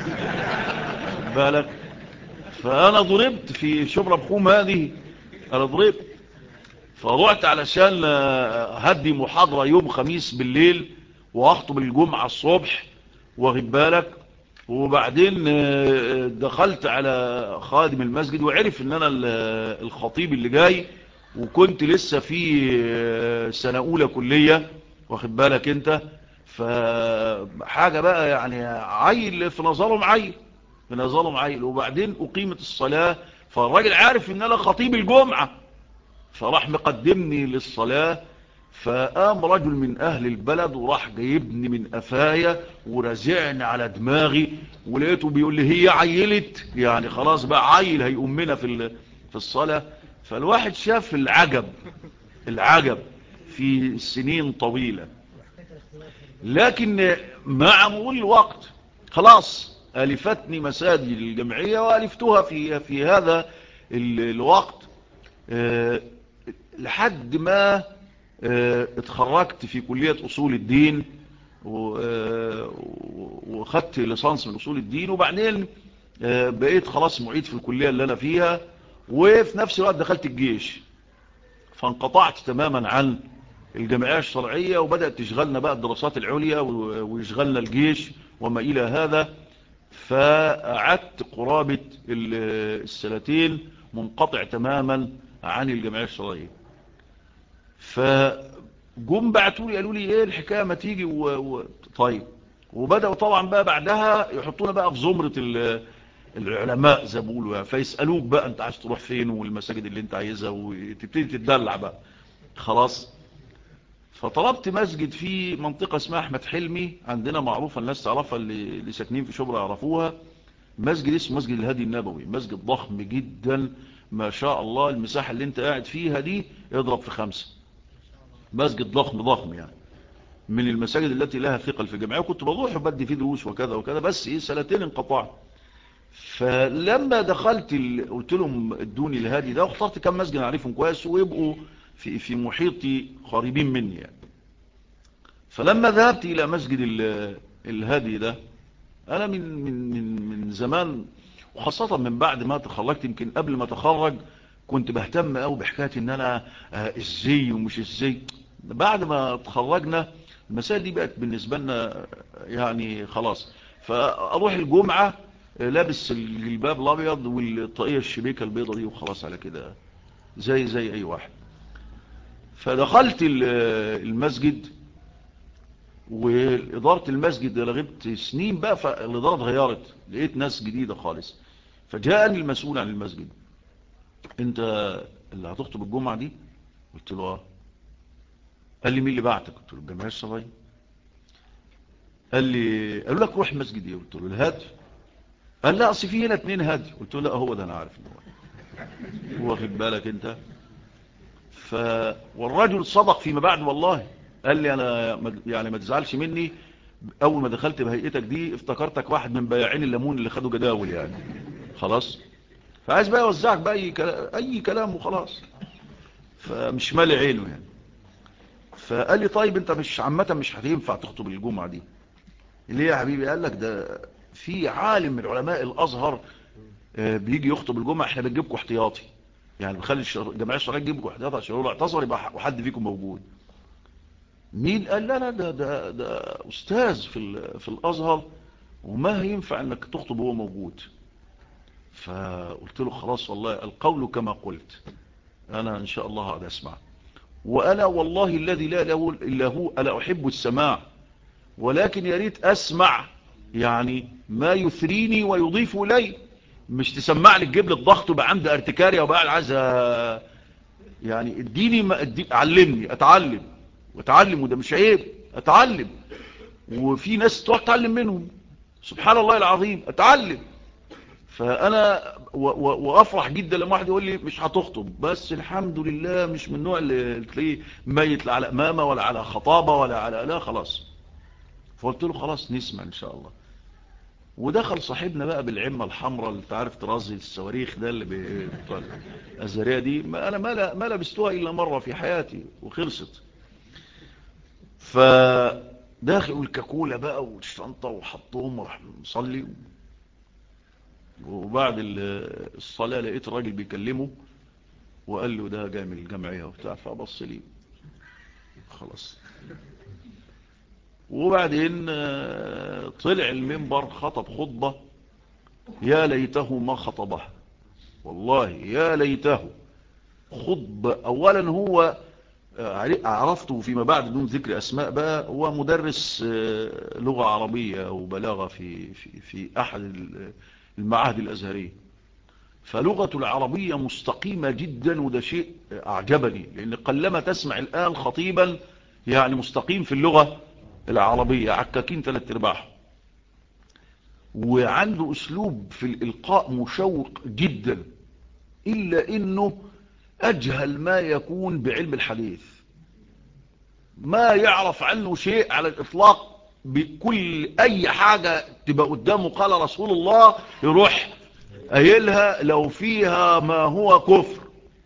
بالك. فانا ضربت في شبرا بخوم هذه، انا ضربت، فرحت علشان هدي محاضرة يوم خميس بالليل واخطب الجمعة الصبح واخد بالك. وبعدين دخلت على خادم المسجد وعرف ان انا الخطيب اللي جاي، وكنت لسه في سنة اولى كلية واخد بالك انت. فحاجة بقى يعني عيل في نظرهم، عيل. وبعدين اقيمت الصلاة، فالراجل عارف ان انا خطيب الجمعة، فراح مقدمني للصلاة. فقام رجل من اهل البلد وراح جايبني من قفايا ورزعني على دماغي، ولقيته بيقول لي هي عيلت، يعني خلاص بقى عيل هيؤمنا في الصلاة. فالواحد شاف العجب في سنين طويلة. لكن مع مرور الوقت خلاص ألفتني مساجد الجمعية وألفتها في هذا الوقت لحد ما اتخرجت في كلية أصول الدين وخدت ليسانس من أصول الدين. وبعدين بقيت خلاص معيد في الكلية اللي أنا فيها، وفي نفس الوقت دخلت الجيش، فانقطعت تماما عن الجمعية الشرعية، وبدأت تشغلنا بقى الدراسات العليا ويشغلنا الجيش وما إلى هذا. فقعدت قرابة السنتين منقطع تماما عن الجمعية الشرعية. فجم بعتولي قالوا لي ايه الحكاية ما تيجي طيب. وبدأوا طبعا بقى بعدها يحطونا بقى في زمرة العلماء زي ما بيقولوا، فيسألوك بقى انت عايز تروح فين والمساجد اللي انت عايزها، وتبتدي تتدلع بقى خلاص. فطلبت مسجد في منطقة اسمها احمد حلمي، عندنا معروفة الناس تعرفها، اللي ساكنين في شبرا يعرفوها. مسجد اسمه مسجد الهادي النبوي، مسجد ضخم جدا ما شاء الله، المساحة اللي انت قاعد فيها دي يضرب في 5. مسجد ضخم يعني، من المساجد التي لها ثقل في الجمعية، وكنت بروح وبدي فيه دروس وكذا وكذا، بس سنتين انقطعت. فلما دخلت قلت لهم ادوني الهادي ده، واخترت كم مسجد اعرفهم كويس ويبقوا في محيطي قريبين مني يعني. فلما ذهبت الى مسجد الهادي ده، انا من زمان، وخاصة من بعد ما تخرجت، يمكن قبل ما اتخرج كنت بهتم قوي بحكاية ان انا ازاي ومش ازاي. بعد ما تخرجنا المسائل دي بقت بالنسبة لنا يعني خلاص. فاروح الجمعة لابس الجلباب الابيض والطاقية الشبيكة البيضة دي وخلاص على كده، زي اي واحد. فدخلت المسجد، وإدارة المسجد رغبت سنين بقى، فالإدارة اتغيرت، لقيت ناس جديدة خالص. فجاءني المسؤول عن المسجد، انت اللي هتخطب الجمعة دي؟ قلت له اه. قال لي مين اللي بعتك؟ قلت له الجمعية الشرعية. قالوا لك روح مسجد ايه؟ قلت له الهادي. قال لا اصل في هنا 2 هدي. قلت له لا هو ده انا عارف ان هو واخد بالك انت. والرجل صدق فيما بعد والله، قال لي انا يعني ما تزعلش مني، اول ما دخلت بهيئتك دي افتكرتك واحد من بياعين الليمون اللي خدوا جداول يعني خلاص، فعايز بقى يوزعك بقى اي كلام وخلاص، فمش مالي عينه يعني. فقال لي طيب انت مش عامه مش هتنفع تخطب الجمعه دي ليه يا حبيبي؟ قال لك ده في عالم من علماء الازهر بيجي يخطب الجمعه، احنا بنجيبكم احتياطي، يعني بنخلي الجمعيه الشرعيه تجيبكم احتياطي عشان يقولوا اعتذر يبقى وحد فيكم موجود. مين؟ قال لا لا ده استاذ في الازهر وما هينفع انك تخطب وهو موجود. فقلت له خلاص والله القول كما قلت، انا ان شاء الله هقعد اسمع. وانا والله الذي لا اله الا هو الا احب السماع، ولكن يا ريت اسمع يعني ما يثريني ويضيف الي، مش تسمع لي تجيب لي الضغط وبقى عندي ارتكاريا وبقى عايز يعني اديني علمني اتعلم واتعلم، وده مش عيب اتعلم، وفي ناس تروح تتعلم منهم سبحان الله العظيم اتعلم. فانا وافرح جدا لما واحد يقول لي مش هتخطب، بس الحمد لله مش من النوع اللي تلاقيه ميت لا على امامه ولا على خطابه ولا على لا خلاص. فقلت له خلاص نسمع ان شاء الله. ودخل صاحبنا بقى بالعمه الحمراء اللي تعرف ترازي الصواريخ ده اللي بتوع الازهريه دي، ما انا ما لبستوها الا مره في حياتي وخلصت. فداخل الكاكولا بقى والشنطه وحطهم وراح مصلي، وبعد الصلاه لقيت الراجل بيكلمه وقال له ده جاي من الجمعيه وبتاع، فبص لي خلاص. وبعدين طلع المنبر خطب خطبه يا ليته ما خطبها، والله يا ليته خطبه. اولا هو عرفته فيما بعد دون ذكر اسماء بقى، هو مدرس لغه عربيه وبلاغه في احد المعاهد الازهريه، فلغته العربيه مستقيمه جدا، وده شيء اعجبني لان قلما تسمع الان خطيبا يعني مستقيم في اللغه العربيه، عكاكين 3/4، وعنده اسلوب في الالقاء مشوق جدا، الا انه اجهل ما يكون بعلم الحديث، ما يعرف عنه شيء على الاطلاق، بكل اي حاجة تبقى قدامه قال رسول الله يروح قايلها لو فيها ما هو كفر.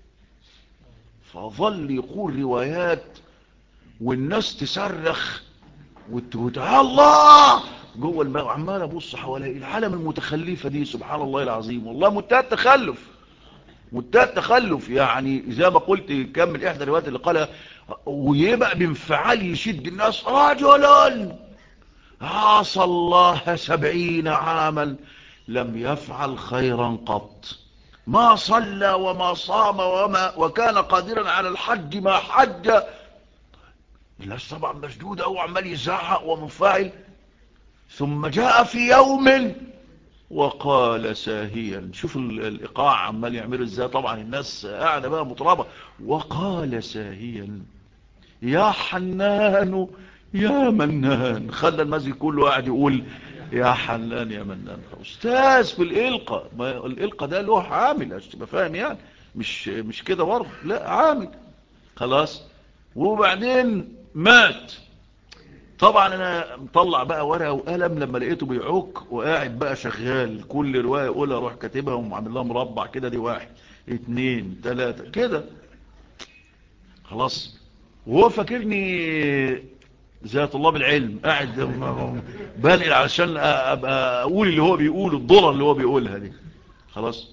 فظل يقول روايات والناس تصرخ وتقول الله جوه الماء، وعمال ابص حوالي العالم المتخلفه دي سبحان الله العظيم، والله منتهى التخلف، منتهى التخلف. يعني زي ما قلت كمل احدى الروايات اللي قالها، ويبقى بانفعال يشد الناس، رجل عصى الله 70 عاما لم يفعل خيرا قط، ما صلى وما صام وكان قادرا على الحج ما حج. الناس طبعا مشدودة او عمال يزعق ومنفعل، ثم جاء في يوم وقال ساهيا، شوف الايقاع عمال يعملوا ازاي، طبعا الناس قاعده بقى مطربه، وقال ساهيا يا حنان يا منان، خلى المسجد كله قاعد يقول يا حنان يا منان. استاذ في الالقاء، ما الالقاء ده له عامل عشان تبقى فاهم يعني، مش كده برضه، لا عامل خلاص. وبعدين مات. طبعا انا مطلع بقى ورقه وقلم لما لقيته بيعوك، وقاعد بقى شغال كل روايه يقولها اروح كاتبها وعامل لها مربع كده، دي 1 2 3 كده خلاص. وهو فاكرني زي طلاب العلم قاعد بنقل علشان ابقى اقول اللي هو بيقول الضرر اللي هو بيقولها دي خلاص.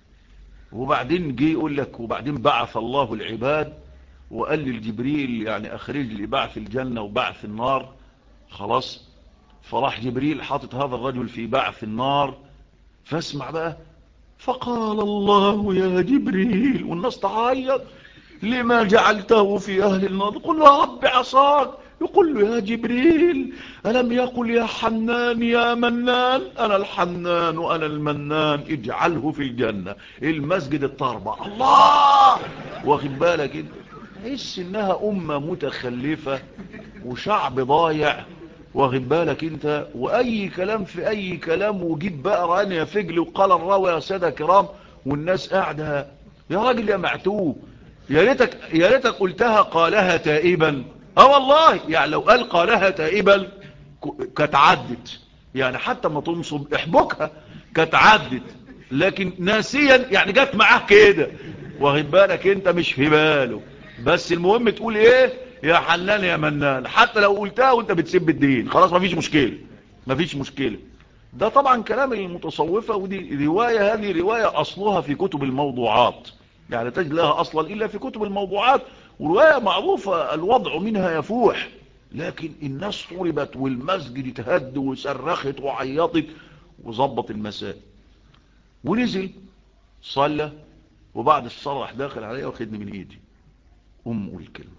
وبعدين جه يقول لك وبعدين بعث الله العباد وقال للجبريل يعني اخرج لي بعث الجنه وبعث النار خلاص. فراح جبريل حاطط هذا الرجل في بعث النار، فاسمع بقى، فقال الله يا جبريل، والناس تعيط، لما جعلته في أهل النار؟ يقول له رب عصاك، يقول له يا جبريل ألم يقل يا حنان يا منان؟ أنا الحنان وأنا المنان، اجعله في الجنة. المسجد الطربة الله، واخد بالك انت، تحس انها أمة متخلفة وشعب ضايع، واخد بالك انت، واي كلام في اي كلام، وجيب بقى راني يا فجل وقال الراوي يا سادة كرام، والناس قاعدة. يا راجل يا معتوه، يا ريتك قلتها قالها تائبا. والله يعني لو قالها تائبا كانت عدت، يعني حتى ما تنصب احبكها كانت عدت، لكن ناسيا يعني جت معاه كده، واخد بالك انت مش في باله. بس المهم تقول ايه؟ يا حنان يا منان، حتى لو قلتها وانت بتسب الدين خلاص مفيش مشكلة، مفيش مشكلة. ده طبعا كلام المتصوفة، ودي رواية، هذه رواية اصلها في كتب الموضوعات، يعني تجد لها اصلا الا في كتب الموضوعات، ورواية معروفة الوضع منها يفوح، لكن الناس طلبت والمسجد اتهد وصرخت وعيطت، وظبط المساء ونزل صلى، وبعد الصلاة راح داخل عليا واخدني من ايدي، قول كلمة.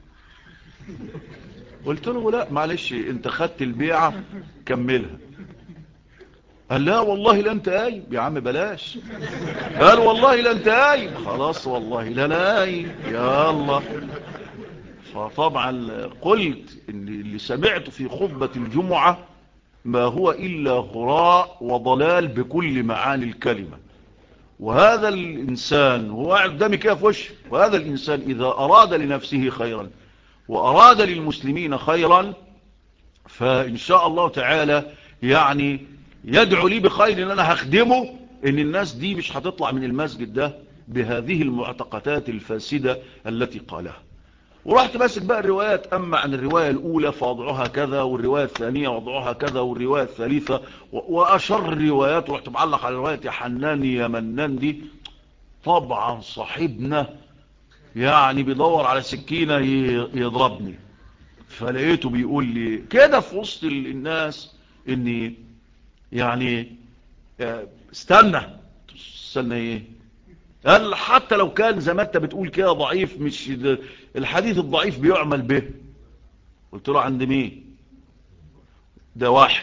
قلت له لا معلش انت خدت البيعة كملها. قال لا والله لا انت قايم يا عم بلاش. قال والله لا انت قايم. خلاص والله لا انا قايم يا الله. فطبعا قلت ان اللي سمعته في خطبة الجمعة ما هو الا هراء وضلال بكل معاني الكلمة. وهذا الانسان هو قاعد قدامي كده في وشه، وهذا الانسان اذا اراد لنفسه خيرا واراد للمسلمين خيرا فان شاء الله تعالى يعني يدعو لي بخير، ان انا هخدمه، ان الناس دي مش هتطلع من المسجد ده بهذه المعتقدات الفاسدة التي قالها. ورحت ماسك بقى الروايات، اما عن الرواية الاولى فوضعها كذا، والرواية الثانية وضعها كذا، والرواية الثالثة واشر الروايات، ورحت معلق على رواية يا حنان يا منان دي. طبعا صاحبنا يعني بيدور على سكينة يضربني، فلقيته بيقول لي كده في وسط الناس اني يعني استنى ايه؟ قال حتى لو كان زي ما انت بتقول كده ضعيف، مش الحديث الضعيف بيعمل به. قلت له عند مين؟ ده 1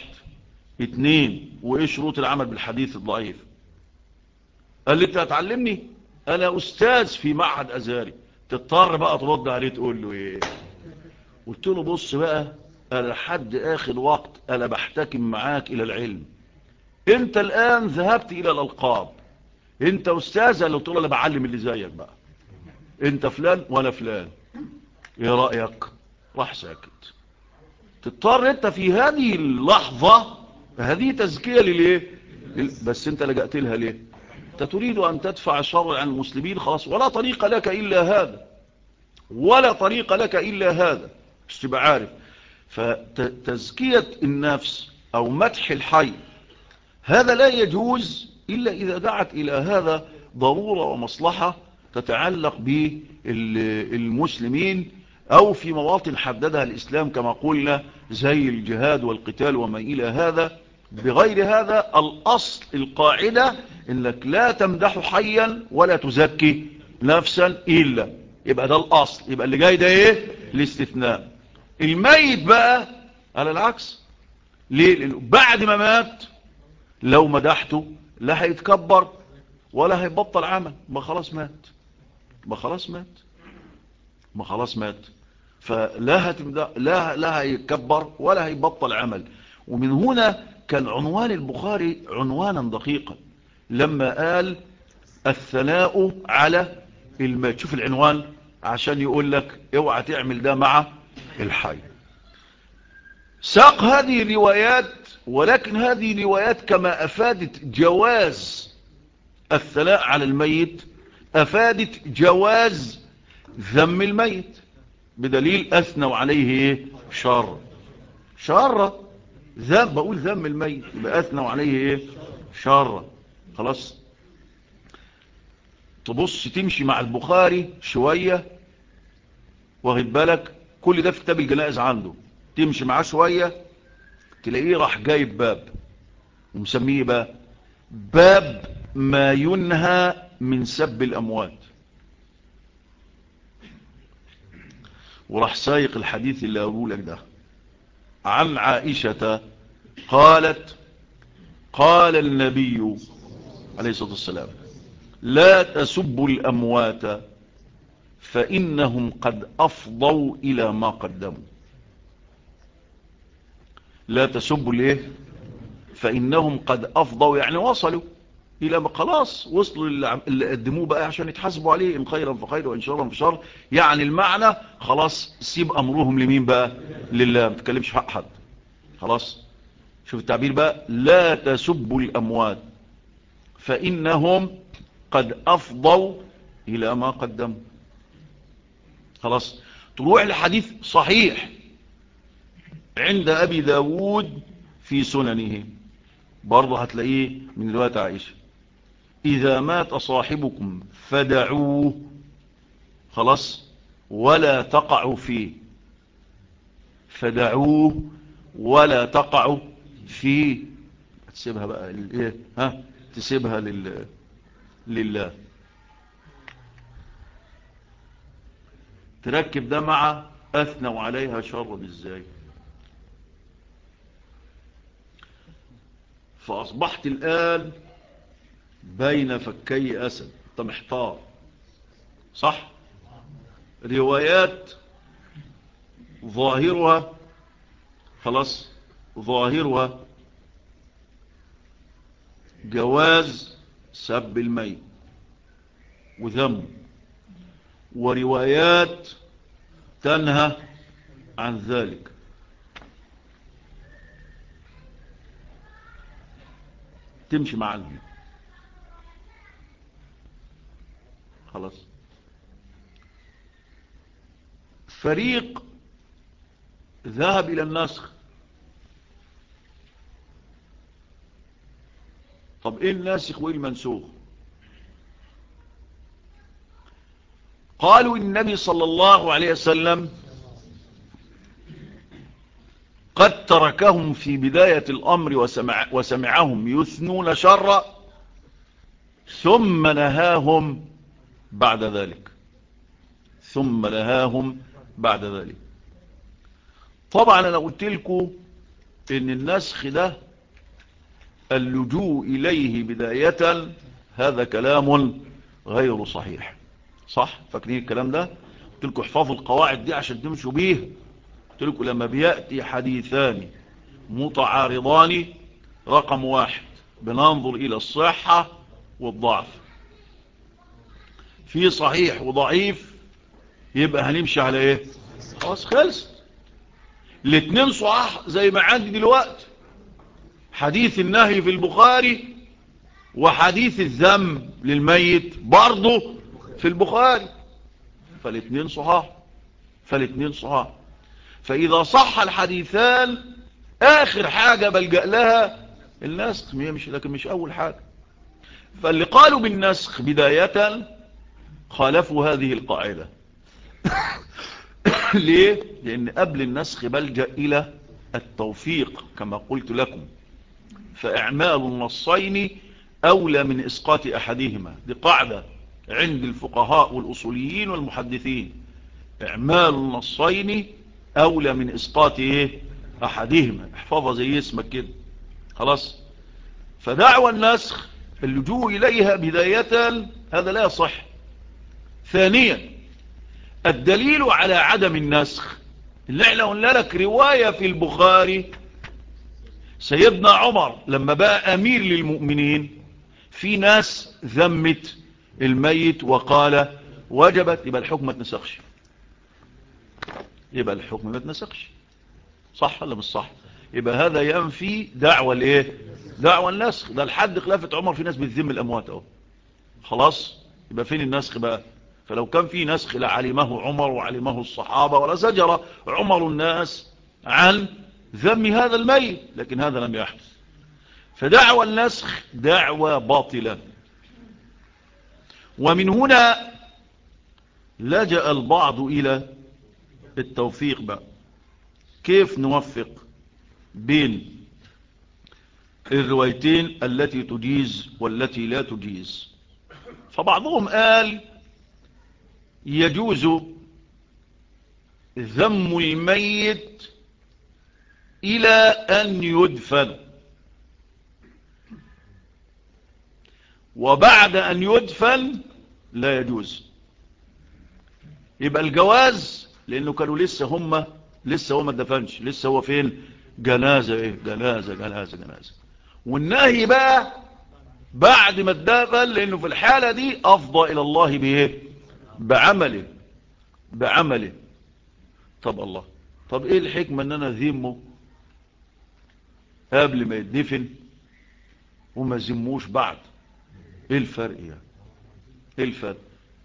2 وايه شروط العمل بالحديث الضعيف؟ قال لي انت هتعلمني؟ انا استاذ في معهد ازهري. تضطر بقى ترد عليه تقول له ايه؟ قلت له بص بقى، انا لحد اخر وقت انا بحتكم معاك الى العلم، انت الان ذهبت الى الالقاب، انت استاذ. اللي قلت له انا بعلم اللي زيك بقى، انت فلان وانا فلان، ايه رأيك؟ راح ساكت. تضطر انت في هذه اللحظة، هذه تزكية لليه؟ بس انت لجأت لها ليه؟ انت تريد ان تدفع الشر عن المسلمين، خلاص ولا طريق لك الا هذا، ولا طريق لك الا هذا، مش تبقى عارف. فتزكية النفس او مدح الحي هذا لا يجوز إلا إذا دعت إلى هذا ضرورة ومصلحة تتعلق بالمسلمين، أو في مواطن حددها الإسلام كما قلنا زي الجهاد والقتال وما إلى هذا. بغير هذا الأصل القاعدة إنك لا تمدح حيا ولا تزكي نفسا إلا، يبقى ده الأصل. يبقى اللي جاي ده إيه؟ الاستثناء. الميت بقى على العكس. ليه؟ لأنه بعد ما مات لو مدحته لا هيتكبر ولا هيبطل عمل، ما خلاص مات، ما خلاص مات، ما خلاص مات. فلا هتمدح، لا هيتكبر ولا هيبطل عمل. ومن هنا كان عنوان البخاري عنوانا دقيقا لما قال الثناء على الميت. شوف العنوان عشان يقول لك اوعى تعمل ده مع الحي. ساق هذه الروايات، ولكن هذه الروايات كما أفادت جواز الثناء على الميت أفادت جواز ذم الميت، بدليل أثنوا عليه إيه؟ شر ذم، بقول ذم الميت يبقى أثنوا عليه إيه؟ شر. خلاص تبص تمشي مع البخاري شوية، واخد بالك كل ده في كتاب الجنائز عنده، تمشي معاه شوية تلاقيه راح جايب باب ومسميه بقى باب ما ينهى من سب الأموات، وراح سايق الحديث اللي أقول لك ده عن عائشة قالت قال النبي عليه الصلاة والسلام لا تسبوا الأموات فإنهم قد أفضوا إلى ما قدموا. لا تسبوا الايه، فإنهم قد أفضوا، يعني وصلوا إلى ما خلاص وصلوا اللي قدموه بقى عشان يتحاسبوا عليه، إن خيرا فخير وإن شرا فشر. يعني المعنى خلاص سيب أمرهم لمين بقى؟ لله، ما تكلمش حق حد. خلاص. شوف التعبير بقى، لا تسبوا الأموات فإنهم قد أفضوا إلى ما قدموا. خلاص. تروح لحديث صحيح عند أبي داود في سننه، برضه هتلاقيه من رواية عائشة: إذا مات صاحبكم فدعوه، خلاص، ولا تقعوا فيه. فدعوه ولا تقعوا فيه. تسيبها بقى الايه، ها، تسيبها لله. تركب ده مع أثنوا عليها شر ازاي. فأصبحت الآن بين فكي أسد، انت محتار، صح؟ روايات ظاهرها، خلاص، ظاهرها جواز سب الميت وذم، وروايات تنهى عن ذلك. تمشي معهم. خلاص. فريق ذهب إلى النسخ. طب إيه الناسخ وإيه المنسوخ؟ قالوا النبي صلى الله عليه وسلم قد تركهم في بداية الأمر وسمعهم يثنون شرا ثم نهاهم بعد ذلك. ثم نهاهم بعد ذلك. طبعا أنا قلت لكم إن النسخ ده اللجوء إليه بداية هذا كلام غير صحيح، صح؟ فاكرين الكلام ده؟ قلت لكم احفظوا القواعد دي عشان تمشوا بيه. قلت لكم لما بيأتي حديثان متعارضان، رقم واحد بننظر إلى الصحة والضعف. في صحيح وضعيف يبقى هنمشي على ايه؟ خلاص خلص. الاتنين صحاح زي ما عندي دلوقتي حديث النهي في البخاري وحديث الذم للميت برضه في البخاري، فالاتنين صحاح. فالاتنين صحاح. فإذا صح الحديثان آخر حاجة بلجأ لها النسخ، لكن مش أول حاجة. فاللي قالوا بالنسخ بداية خالفوا هذه القاعدة. ليه؟ لأن قبل النسخ بلجأ إلى التوفيق كما قلت لكم، فإعمال النصين أولى من إسقاط أحدهما. دي قاعدة عند الفقهاء والأصوليين والمحدثين، إعمال النصين أولى من إسقاط إيه؟ أحدهما. احفظها زي اسمك كده. خلاص. فدعوى النسخ اللجوء إليها بداية هذا لا يصح. ثانيا الدليل على عدم النسخ اللي احنا قلنا لك رواية في البخاري سيدنا عمر لما بقى أمير للمؤمنين في ناس ذمت الميت وقال وجبت، يبقى الحكم ما تنسخش. يبقى الحكم ما تنسخش، صح ولا مش صح؟ يبقى هذا ينفي دعوة الايه؟ دعوة النسخ. ده لحد خلافة عمر في ناس بتذم الأموات اهو. خلاص. يبقى فين النسخ بقى؟ فلو كان في نسخ لعلمه عمر وعلمه الصحابة ولا زجر عمر الناس عن ذم هذا الميت، لكن هذا لم يحدث. فدعوى النسخ دعوى باطلة. ومن هنا لجأ البعض إلى التوفيق بقى. كيف نوفق بين الروايتين التي تجيز والتي لا تجيز؟ فبعضهم قال يجوز ذم الميت إلى أن يدفن، وبعد أن يدفن لا يجوز. يبقى الجواز لأنه كانوا لسه هم ما دفنش، لسه هو فين؟ جنازة ايه، جنازة جنازة جنازة. والنهي بقى بعد ما اتدفن، لانه في الحالة دي افضى الى الله بايه، بعمله، بعمله. طب الله، طب ايه الحكمة ان انا اذمه قبل ما يدفن وما زموش بعد؟ ايه الفرق يعني، ايه الفرق؟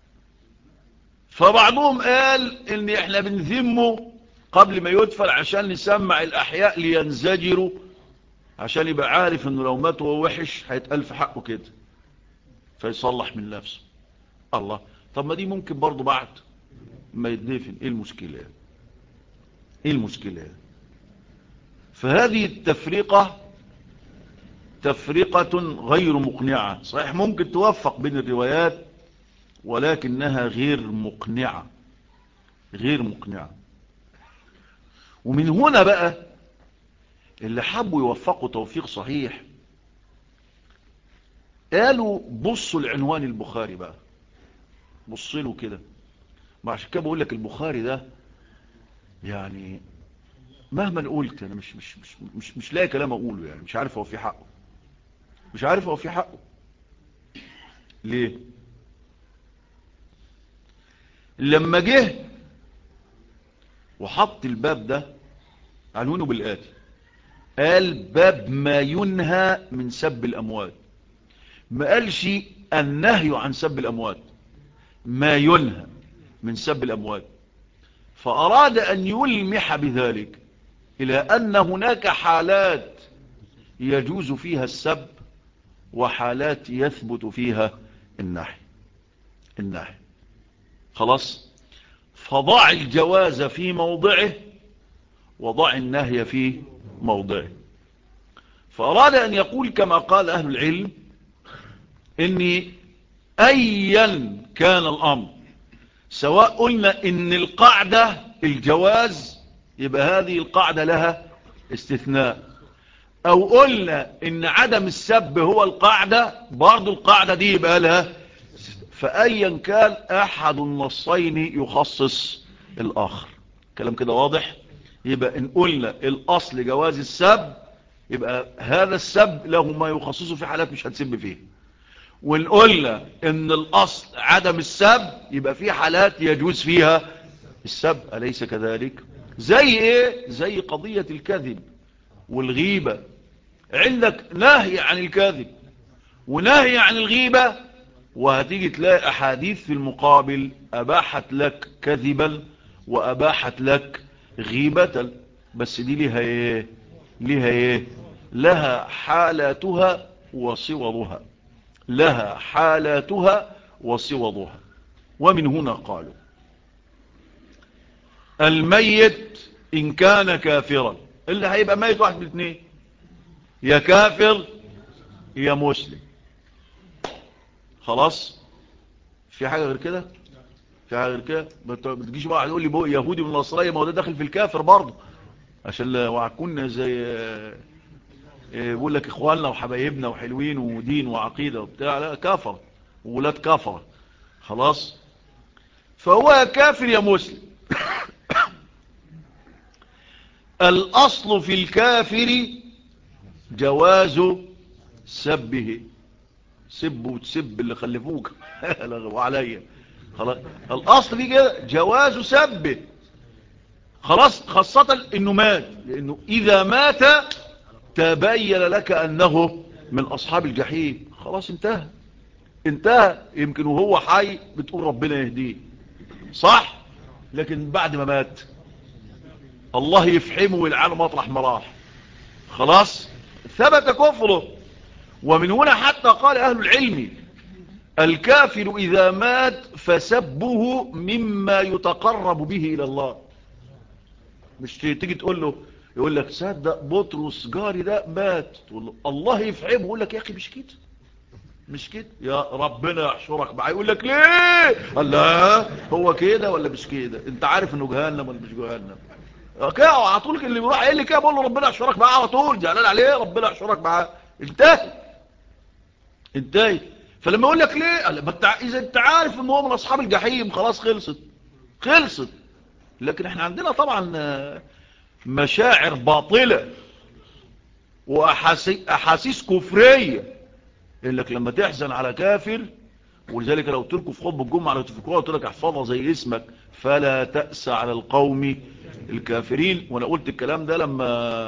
فبعضهم قال ان احنا بنذمه قبل ما يدفن عشان نسمع الاحياء لينزجروا، عشان يبقى عارف انه لو مات وهو وحش هيتقال في حقه كده فيصلح من نفسه. الله، طب ما دي ممكن برضو بعد ما يدفن، ايه المشكلة، ايه المشكلة؟ فهذه التفرقة تفرقة غير مقنعة. صحيح ممكن توفق بين الروايات، ولكنها غير مقنعة، غير مقنعة. ومن هنا بقى اللي حبوا يوفقوا توفيق صحيح قالوا بصوا العنوان البخاري بقى، بصوا له كده. ما عشان كده بقول لك البخاري ده يعني مهما قلت انا مش لاقي كلام اقوله، يعني مش عارف هو في حقه، مش عارف هو في حقه ليه. لما جه وحط الباب ده عنوانه بالآتي، قال باب ما ينهى من سب الأموات. ما قالش النهي عن سب الأموات، ما ينهى من سب الأموات. فأراد أن يلمح بذلك إلى أن هناك حالات يجوز فيها السب وحالات يثبت فيها النهي. النهي خلاص، فضع الجواز في موضعه وضع النهي في موضعه. فأراد أن يقول كما قال أهل العلم إن أيا كان الأمر، سواء قلنا إن القاعدة الجواز يبقى هذه القاعدة لها استثناء، أو قلنا إن عدم السب هو القاعدة، برضو القاعدة دي يبقى لها. فأيا كان أحد النصين يخصص الآخر. كلام كده واضح؟ يبقى إن قلنا الأصل جواز السب، يبقى هذا السب له ما يخصصه في حالات مش هتسب فيه. وإن قلنا إن الأصل عدم السب، يبقى في حالات يجوز فيها السب. أليس كذلك؟ زي إيه؟ زي قضية الكذب والغيبة. عندك نهي عن الكذب ونهي عن الغيبة، وهتيجي تلاقي أحاديث في المقابل أباحت لك كذبا وأباحت لك غيبة. بس دي لها إيه؟ لها إيه؟ لها حالاتها وصورها، لها حالاتها وصورها. ومن هنا قالوا الميت إن كان كافرا، اللي هيبقى ميت واحد من الاثنين، يا كافر يا مسلم. خلاص، في حاجة غير كده؟ في حاجة غير كده؟ ما تجيش واحد يقول لي يهودي من نصراني، ما هو ده داخل في الكافر برضه، عشان وعكون زي بيقول لك اخواننا وحبايبنا وحلوين ودين وعقيدة وبتاع، لا كافر وولاد كافر. خلاص، فهو يا كافر يا مسلم. الأصل في الكافر جواز سبه، سب وتسب اللي خلفوك وعليا. خلاص، الأصل في كده جواز سبه. خلاص، خاصة انه مات، لانه اذا مات تبين لك انه من اصحاب الجحيم. خلاص انتهى، انتهى. يمكن وهو حي بتقول ربنا يهديه، صح؟ لكن بعد ما مات الله يفحمه ويلعنه مطرح ما راح. خلاص، ثبت كفره. ومن هنا حتى قال اهل العلم الكافر اذا مات فسبه مما يتقرب به الى الله. مش تيجي تقول له، يقول لك صدق بطرس جاري ده مات، تقول له الله يفحمه، يقول لك يا اخي مش كده، مش كده، يا ربنا يحشرك معاه. يقول لك ليه؟ قال لا هو كده ولا مش كده؟ انت عارف انه جهنم ولا مش جهنم؟ كده على طول. اللي بيروح قال لي كده بقول له ربنا يحشرك معاه على طول، زعلان عليه، ربنا يحشرك معاه. انتهى، انتهى. فلما يقول لك ليه؟ قال اذا انت عارف ان هو من اصحاب الجحيم خلاص خلصت، خلصت. لكن احنا عندنا طبعا مشاعر باطلة وأحاسيس كفرية، إنك لما تحزن على كافر. ولذلك لو تركوا في خطبة الجمعة لو تفكروها قلت لك احفظها زي اسمك: فلا تأس على القوم الكافرين. وانا قلت الكلام ده لما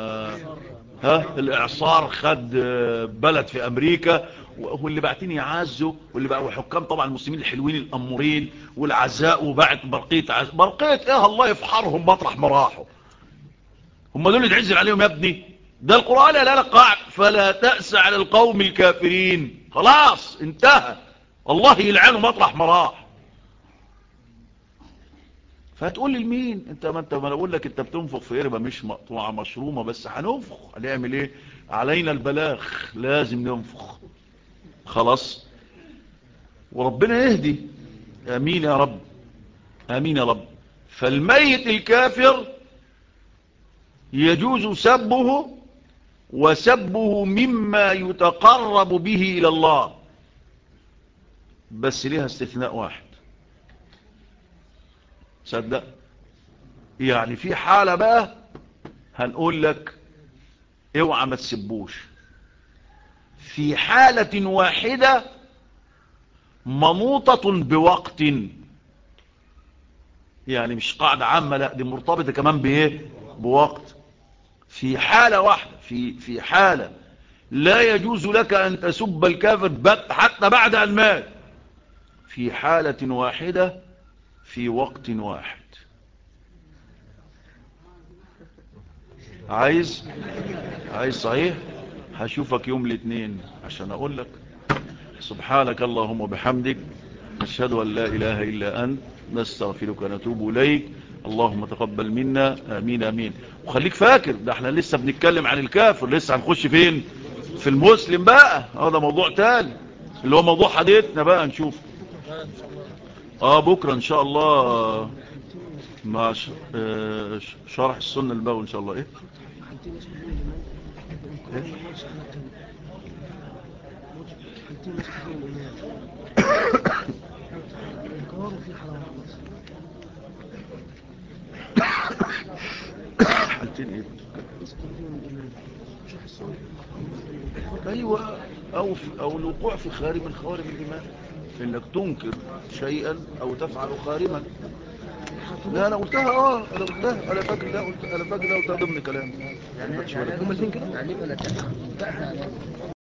الاعصار خد بلد في امريكا، واللي بعتين يعزوا، واللي بقوا حكام طبعا المسلمين الحلوين الامورين والعزاء، وبعت برقية برقية ايه الله يفحرهم مطرح ما راحوا. هم دول اللي تعزل عليهم يا ابني؟ ده القرآن لا قاعد فلا تأس على القوم الكافرين. خلاص انتهى، الله يلعنه مطرح ما راح. فهتقول لي لمين انت؟ ما انا بقول لك انت بتنفخ في قربة مش مقطوعة مشرومة، بس هننفخ. هنعمل ايه؟ علينا البلاغ، لازم ننفخ. خلاص، وربنا يهدي. امين يا رب، امين يا رب. فالميت الكافر يجوز سبه، وسبه مما يتقرب به الى الله، بس ليها استثناء واحد. صدق؟ يعني في حالة بقى هنقول لك اوعى ما تسبوش، في حالة واحدة منوطة بوقت. يعني مش قاعدة عامة، لا دي مرتبطة كمان بايه؟ بوقت. في حالة واحدة، في حالة لا يجوز لك ان تسب الكافر حتى بعد ان مات، في حالة واحدة في وقت واحد. عايز صحيح؟ هشوفك يوم الاثنين عشان اقول لك. سبحانك اللهم وبحمدك، نشهد ان لا اله الا انت، نستغفرك ونتوب اليك. اللهم تقبل منا، امين امين. وخليك فاكر ده احنا لسه بنتكلم عن الكافر، لسه هنخش فين؟ في المسلم بقى. هذا موضوع تاني اللي هو موضوع حديثنا بقى. نشوف بكرة ان شاء الله مع شرح السنة الباوي ان شاء الله. ايه حالتين ايه؟ ايوه، او الوقوع في خارج من خوارج الايمان، انك تنكر شيئا او تفعل خارما. لا انا قلتها، انا فاكر ده قلتها ضمن كلامي. يعني هم الاثنين كده يعني